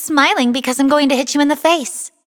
smiling because I'm going to hit you in the face.